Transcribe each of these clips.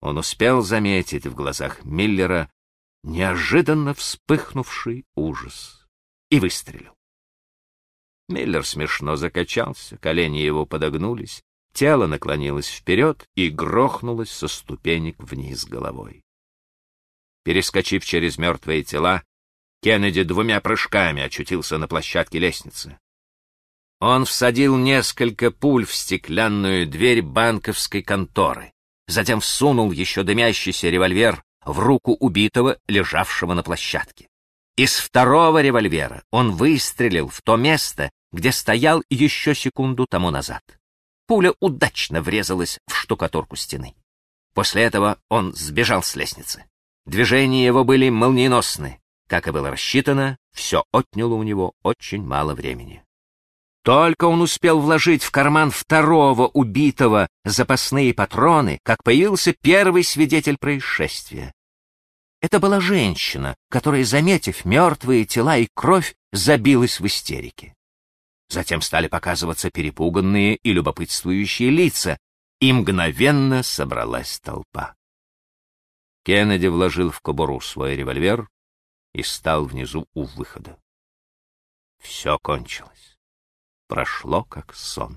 он успел заметить в глазах Миллера неожиданно вспыхнувший ужас и выстрелил. Миллер смешно закачался, колени его подогнулись, тело наклонилось вперед и грохнулось со ступенек вниз головой. Перескочив через мертвые тела, Кеннеди 2 прыжками очутился на площадке лестницы. Он всадил несколько пуль в стеклянную дверь банковской конторы, затем всунул еще дымящийся револьвер в руку убитого, лежавшего на площадке. Из 2-го револьвера он выстрелил в то место, где стоял еще секунду тому назад. Пуля удачно врезалась в штукатурку стены. После этого он сбежал с лестницы. Движения его были молниеносны. Как и было рассчитано, все отняло у него очень мало времени. Только он успел вложить в карман 2-го убитого запасные патроны, как появился первый свидетель происшествия. Это была женщина, которая, заметив мертвые тела и кровь, забилась в истерике. Затем стали показываться перепуганные и любопытствующие лица, и мгновенно собралась толпа. Кеннеди вложил в кобуру свой револьвер и стал внизу у выхода. Все кончилось. Прошло как сон.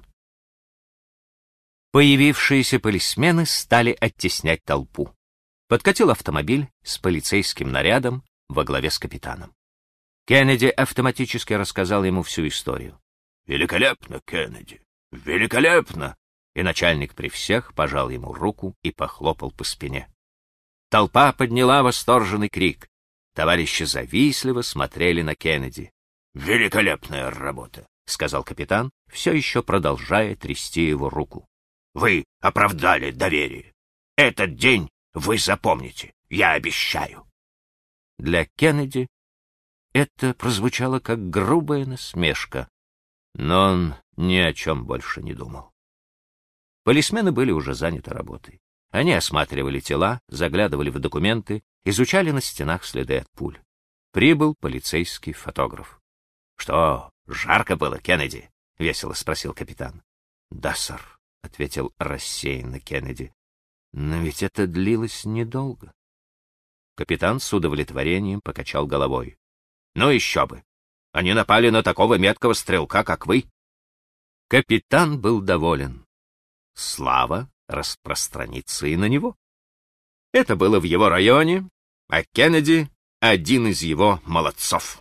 Появившиеся полисмены стали оттеснять толпу. Подкатил автомобиль с полицейским нарядом во главе с капитаном. Кеннеди автоматически рассказал ему всю историю. «Великолепно, Кеннеди! Великолепно!» И начальник при всех пожал ему руку и похлопал по спине. Толпа подняла восторженный крик. Товарищи завистливо смотрели на Кеннеди. «Великолепная работа!» — сказал капитан, все еще продолжая трясти его руку. «Вы оправдали доверие. Этот день вы запомните, я обещаю». Для Кеннеди это прозвучало как грубая насмешка, но он ни о чем больше не думал. Полисмены были уже заняты работой. Они осматривали тела, заглядывали в документы, изучали на стенах следы от пуль. Прибыл полицейский фотограф. — Что, жарко было, Кеннеди? — весело спросил капитан. — Да, сэр, — ответил рассеянно Кеннеди. — Но ведь это длилось недолго. Капитан с удовлетворением покачал головой. — Ну еще бы! Они напали на такого меткого стрелка, как вы. Капитан был доволен. Слава распространится и на него. Это было в его районе, а Кеннеди — один из его молодцов.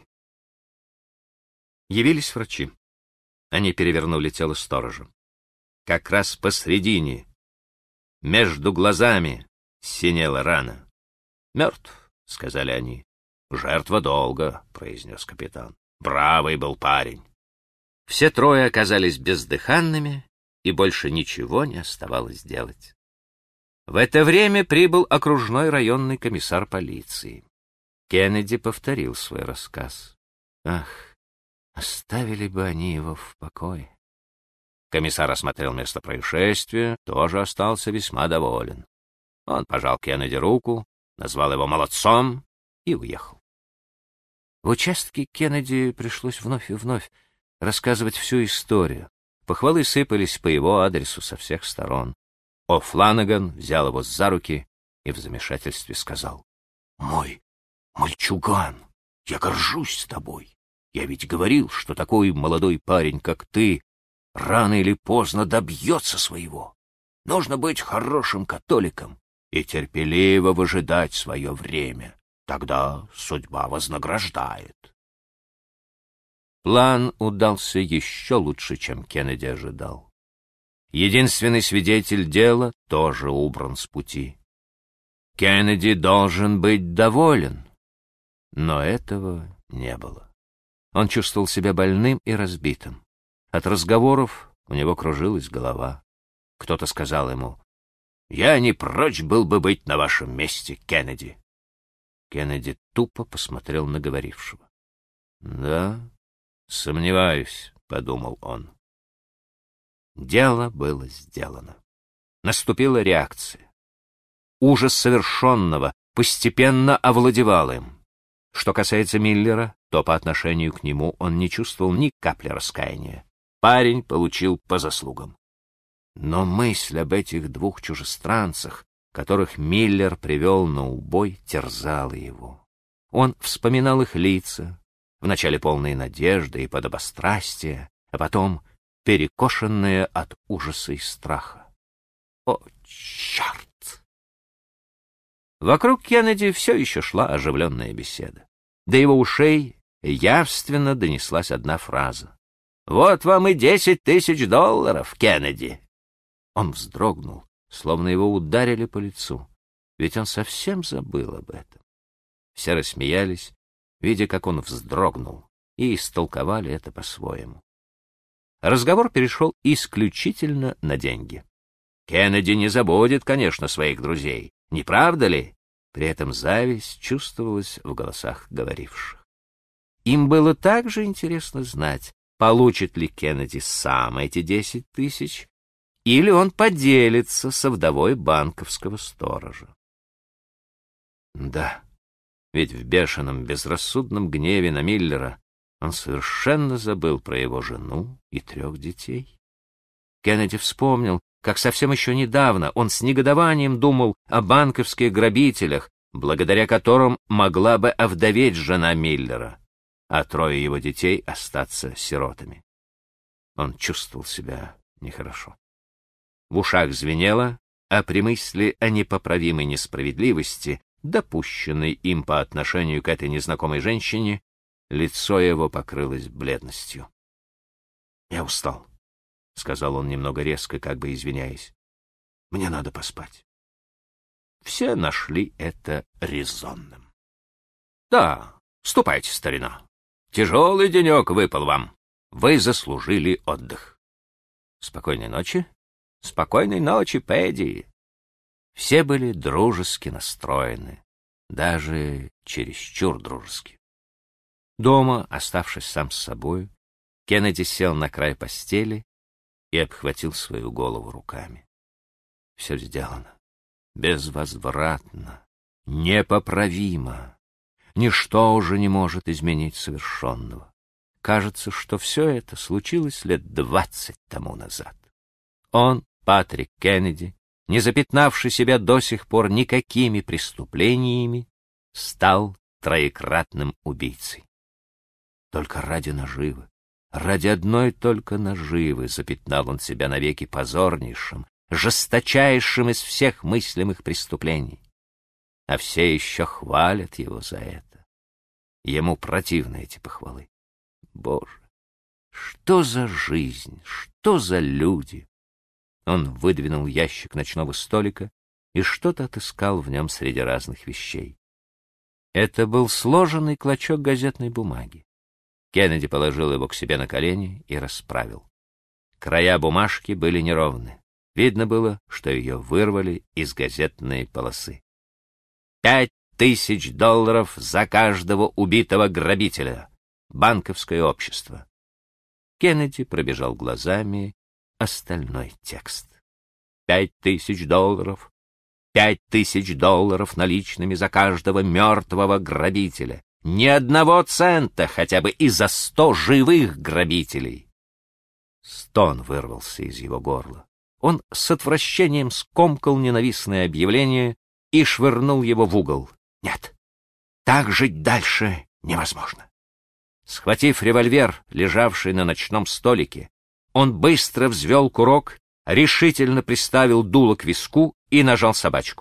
Явились врачи. Они перевернули тело сторожа. Как раз посредине, между глазами, синела рана. «Мертв», — сказали они. «Жертва долго», — произнес капитан. «Бравый был парень». Все 3 оказались бездыханными, и больше ничего не оставалось делать. В это время прибыл окружной районный комиссар полиции. Кеннеди повторил свой рассказ. Ах, оставили бы они его в покое. Комиссар осмотрел место происшествия, тоже остался весьма доволен. Он пожал Кеннеди руку, назвал его молодцом и уехал. В участке Кеннеди пришлось вновь и вновь рассказывать всю историю. Похвалы сыпались по его адресу со всех сторон. О'Фланаган взял его за руки и в замешательстве сказал: «Мой мальчуган, я горжусь тобой. Я ведь говорил, что такой молодой парень, как ты, рано или поздно добьется своего. Нужно быть хорошим католиком и терпеливо выжидать свое время. Тогда судьба вознаграждает». План удался еще лучше, чем Кеннеди ожидал. Единственный свидетель дела тоже убран с пути. Кеннеди должен быть доволен, но этого не было. Он чувствовал себя больным и разбитым. От разговоров у него кружилась голова. Кто-то сказал ему: «Я не прочь был бы быть на вашем месте, Кеннеди». Кеннеди тупо посмотрел на говорившего. «Да, сомневаюсь», — подумал он. Дело было сделано. Наступила реакция. Ужас совершенного постепенно овладевал им. Что касается Миллера, то по отношению к нему он не чувствовал ни капли раскаяния. Парень получил по заслугам. Но мысль об этих 2 чужестранцах, которых Миллер привел на убой, терзало его. Он вспоминал их лица, вначале полные надежды и подобострастия, а потом перекошенные от ужаса и страха. О, черт! Вокруг Кеннеди все еще шла оживленная беседа. До его ушей явственно донеслась одна фраза. «Вот вам и $10 000, Кеннеди!» Он вздрогнул, словно его ударили по лицу, ведь он совсем забыл об этом. Все рассмеялись, видя, как он вздрогнул, и истолковали это по-своему. Разговор перешел исключительно на деньги. Кеннеди не забудет, конечно, своих друзей, не правда ли? При этом зависть чувствовалась в голосах говоривших. Им было также интересно знать, получит ли Кеннеди сам эти 10 000, или он поделится со вдовой банковского сторожа. Да, ведь в бешеном, безрассудном гневе на Миллера он совершенно забыл про его жену и 3 детей. Кеннеди вспомнил, как совсем еще недавно он с негодованием думал о банковских грабителях, благодаря которым могла бы овдоветь жена Миллера, а 3 его детей остаться сиротами. Он чувствовал себя нехорошо. В ушах звенело, а при мысли о непоправимой несправедливости, допущенной им по отношению к этой незнакомой женщине, лицо его покрылось бледностью. «Я устал», — сказал он немного резко, как бы извиняясь. «Мне надо поспать». Все нашли это резонным. «Да, ступайте, старина. Тяжелый денек выпал вам. Вы заслужили отдых. Спокойной ночи. Спокойной ночи, Пэдди». Все были дружески настроены, даже чересчур дружески. Дома, оставшись сам с собой, Кеннеди сел на край постели и обхватил свою голову руками. Все сделано. Безвозвратно, непоправимо. Ничто уже не может изменить совершенного. Кажется, что все это случилось лет 20 тому назад. Он, Патрик Кеннеди, не запятнавший себя до сих пор никакими преступлениями, стал троекратным убийцей. Только ради наживы, ради одной только наживы запятнал он себя навеки позорнейшим, жесточайшим из всех мыслимых преступлений. А все еще хвалят его за это. Ему противны эти похвалы. Боже, что за жизнь, что за люди! Он выдвинул ящик ночного столика и что-то отыскал в нем среди разных вещей. Это был сложенный клочок газетной бумаги. Кеннеди положил его к себе на колени и расправил. Края бумажки были неровны. Видно было, что ее вырвали из газетной полосы. $5000 за каждого убитого грабителя. Банковское общество. Кеннеди пробежал глазами остальной текст. $5000. $5000 наличными за каждого мертвого грабителя. Ни одного цента хотя бы и за 100 живых грабителей. Стон вырвался из его горла. Он с отвращением скомкал ненавистное объявление и швырнул его в угол. Нет, так жить дальше невозможно. Схватив револьвер, лежавший на ночном столике, он быстро взвел курок, решительно приставил дуло к виску и нажал собачку.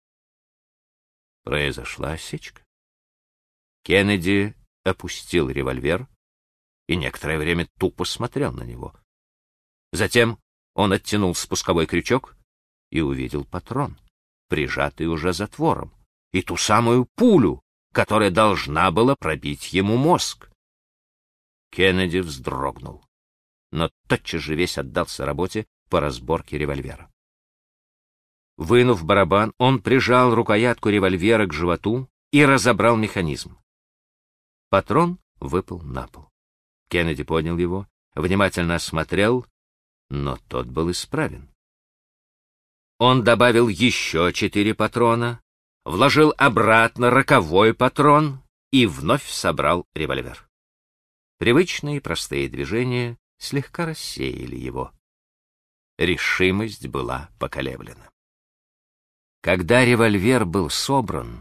Произошла осечка. Кеннеди опустил револьвер и некоторое время тупо смотрел на него. Затем он оттянул спусковой крючок и увидел патрон, прижатый уже затвором, и ту самую пулю, которая должна была пробить ему мозг. Кеннеди вздрогнул, но тотчас же весь отдался работе по разборке револьвера. Вынув барабан, он прижал рукоятку револьвера к животу и разобрал механизм. Патрон выпал на пол. Кеннеди поднял его, внимательно осмотрел, но тот был исправен. Он добавил еще 4 патрона, вложил обратно 40-й патрон и вновь собрал револьвер. Привычные простые движения слегка рассеяли его. Решимость была поколеблена. Когда револьвер был собран,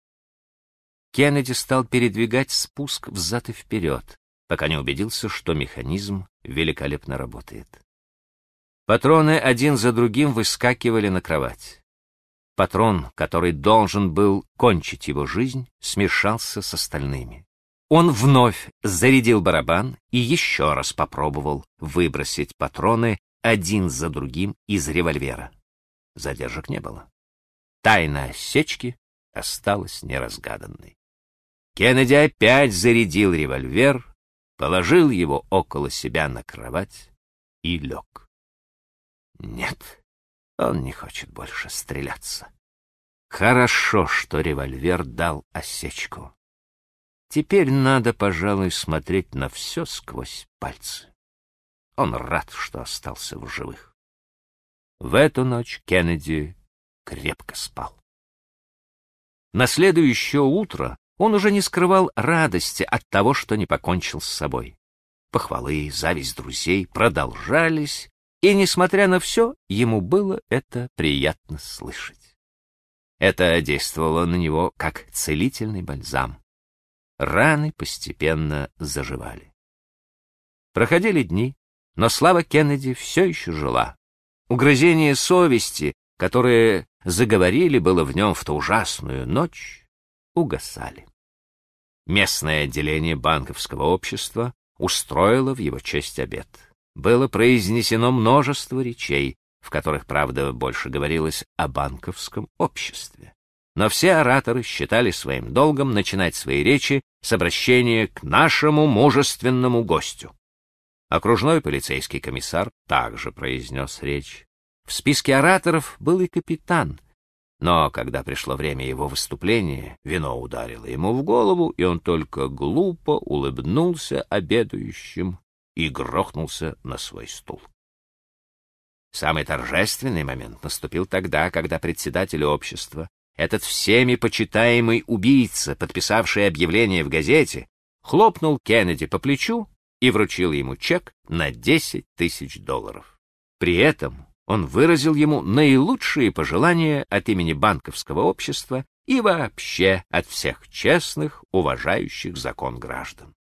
Кеннеди стал передвигать спуск взад и вперед, пока не убедился, что механизм великолепно работает. Патроны один за другим выскакивали на кровать. Патрон, который должен был кончить его жизнь, смешался с остальными. Он вновь зарядил барабан и еще раз попробовал выбросить патроны один за другим из револьвера. Задержек не было. Тайна осечки осталась неразгаданной. Кеннеди опять зарядил револьвер, положил его около себя на кровать и лег. Нет, он не хочет больше стреляться. Хорошо, что револьвер дал осечку. Теперь надо, пожалуй, смотреть на все сквозь пальцы. Он рад, что остался в живых. В эту ночь Кеннеди крепко спал. На следующее утро он уже не скрывал радости от того, что не покончил с собой. Похвалы, зависть друзей продолжались, и, несмотря на все, ему было это приятно слышать. Это действовало на него как целительный бальзам. Раны постепенно заживали. Проходили дни, но слава Кеннеди все еще жила. Угрызения совести, которые заговорили было в нем в ту ужасную ночь, угасали. Местное отделение банковского общества устроило в его честь обед. Было произнесено множество речей, в которых, правда, больше говорилось о банковском обществе. Но все ораторы считали своим долгом начинать свои речи с обращения к нашему мужественному гостю. Окружной полицейский комиссар также произнес речь. В списке ораторов был и капитан, но когда пришло время его выступления, вино ударило ему в голову, и он только глупо улыбнулся обедающим и грохнулся на свой стул. Самый торжественный момент наступил тогда, когда председатель общества, этот всеми почитаемый убийца, подписавший объявление в газете, хлопнул Кеннеди по плечу и вручил ему чек на $10 000. При этом он выразил ему наилучшие пожелания от имени банковского общества и вообще от всех честных, уважающих закон граждан.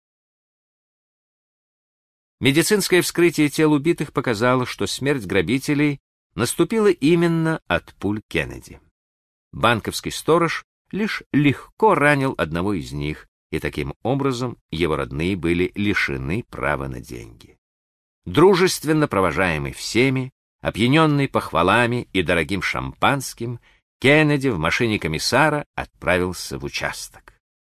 Медицинское вскрытие тел убитых показало, что смерть грабителей наступила именно от пуль Кеннеди. Банковский сторож лишь легко ранил одного из них, и таким образом его родные были лишены права на деньги. Дружественно провожаемый всеми, опьяненный похвалами и дорогим шампанским, Кеннеди в машине комиссара отправился в участок.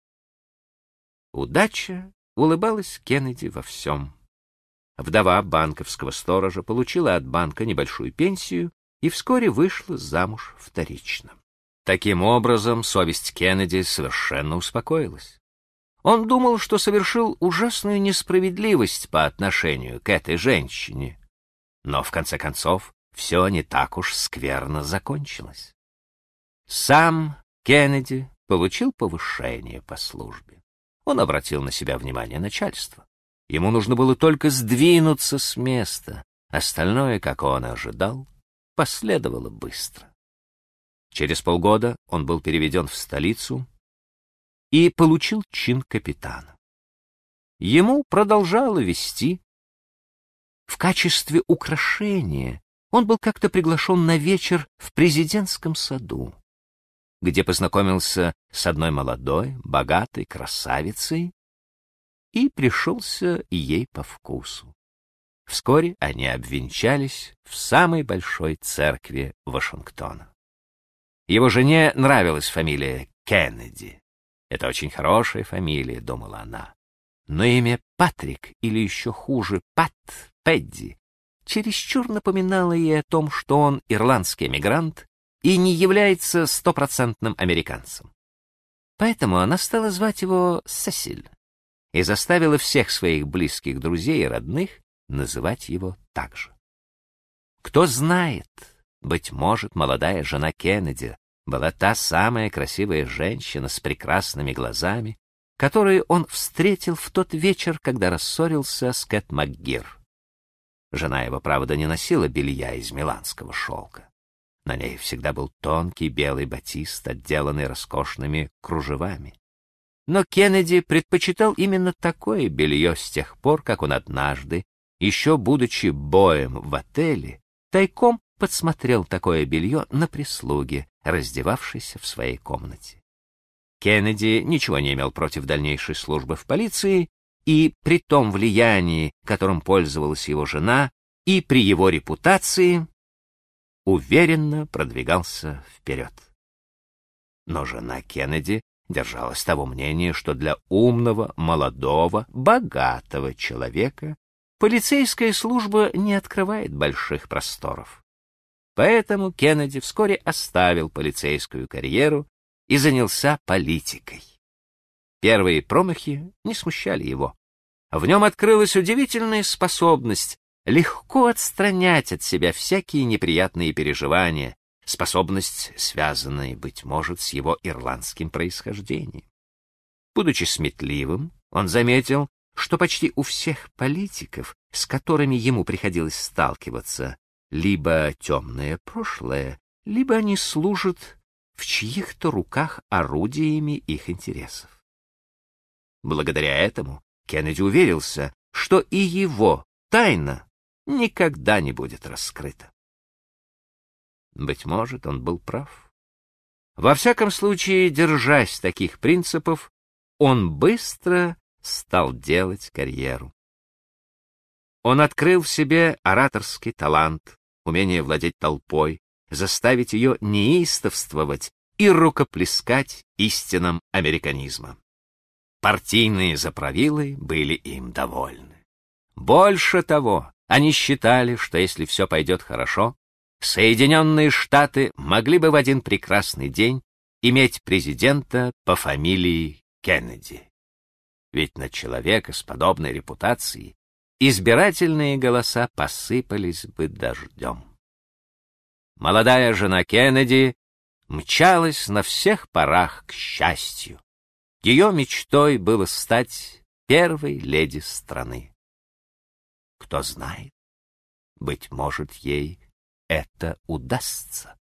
Удача улыбалась Кеннеди во всем. Вдова банковского сторожа получила от банка небольшую пенсию и вскоре вышла замуж вторично. Таким образом, совесть Кеннеди совершенно успокоилась. Он думал, что совершил ужасную несправедливость по отношению к этой женщине. Но, в конце концов, все не так уж скверно закончилось. Сам Кеннеди получил повышение по службе. Он обратил на себя внимание начальства. Ему нужно было только сдвинуться с места. Остальное, как он и ожидал, последовало быстро. Через полгода он был переведен в столицу и получил чин капитана. Ему продолжало вести. В качестве украшения он был как-то приглашен на вечер в президентском саду, где познакомился с одной молодой, богатой красавицей и пришелся ей по вкусу. Вскоре они обвенчались в самой большой церкви Вашингтона. Его жене нравилась фамилия Кеннеди. Это очень хорошая фамилия, думала она. Но имя Патрик, или еще хуже, Пэдди, чересчур напоминало ей о том, что он ирландский эмигрант и не является стопроцентным американцем. Поэтому она стала звать его Сесиль и заставила всех своих близких друзей и родных называть его так же. Кто знает, быть может, молодая жена Кеннеди была та самая красивая женщина с прекрасными глазами, которую он встретил в тот вечер, когда рассорился с Кэт МакГир. Жена его, правда, не носила белья из миланского шелка. На ней всегда был тонкий белый батист, отделанный роскошными кружевами. Но Кеннеди предпочитал именно такое белье с тех пор, как он однажды, еще будучи боем в отеле, тайком подсмотрел такое белье на прислуге, раздевавшейся в своей комнате. Кеннеди ничего не имел против дальнейшей службы в полиции, и при том влиянии, которым пользовалась его жена, и при его репутации, уверенно продвигался вперед. Но жена Кеннеди держалась того мнения, что для умного, молодого, богатого человека полицейская служба не открывает больших просторов. Поэтому Кеннеди вскоре оставил полицейскую карьеру и занялся политикой. Первые промахи не смущали его. В нем открылась удивительная способность легко отстранять от себя всякие неприятные переживания, способность, связанная, быть может, с его ирландским происхождением. Будучи сметливым, он заметил, что почти у всех политиков, с которыми ему приходилось сталкиваться, либо темное прошлое, либо они служат в чьих-то руках орудиями их интересов. Благодаря этому Кеннеди уверился, что и его тайна никогда не будет раскрыта. Быть может, он был прав. Во всяком случае, держась таких принципов, он быстро стал делать карьеру. Он открыл в себе ораторский талант, умение владеть толпой, заставить ее неистовствовать и рукоплескать истинам американизма. Партийные заправилы были им довольны. Больше того, они считали, что если все пойдет хорошо, Соединенные Штаты могли бы в один прекрасный день иметь президента по фамилии Кеннеди. Ведь на человека с подобной репутацией избирательные голоса посыпались бы дождем. Молодая жена Кеннеди мчалась на всех парах к счастью. Ее мечтой было стать первой леди страны. Кто знает, быть может, ей это удастся.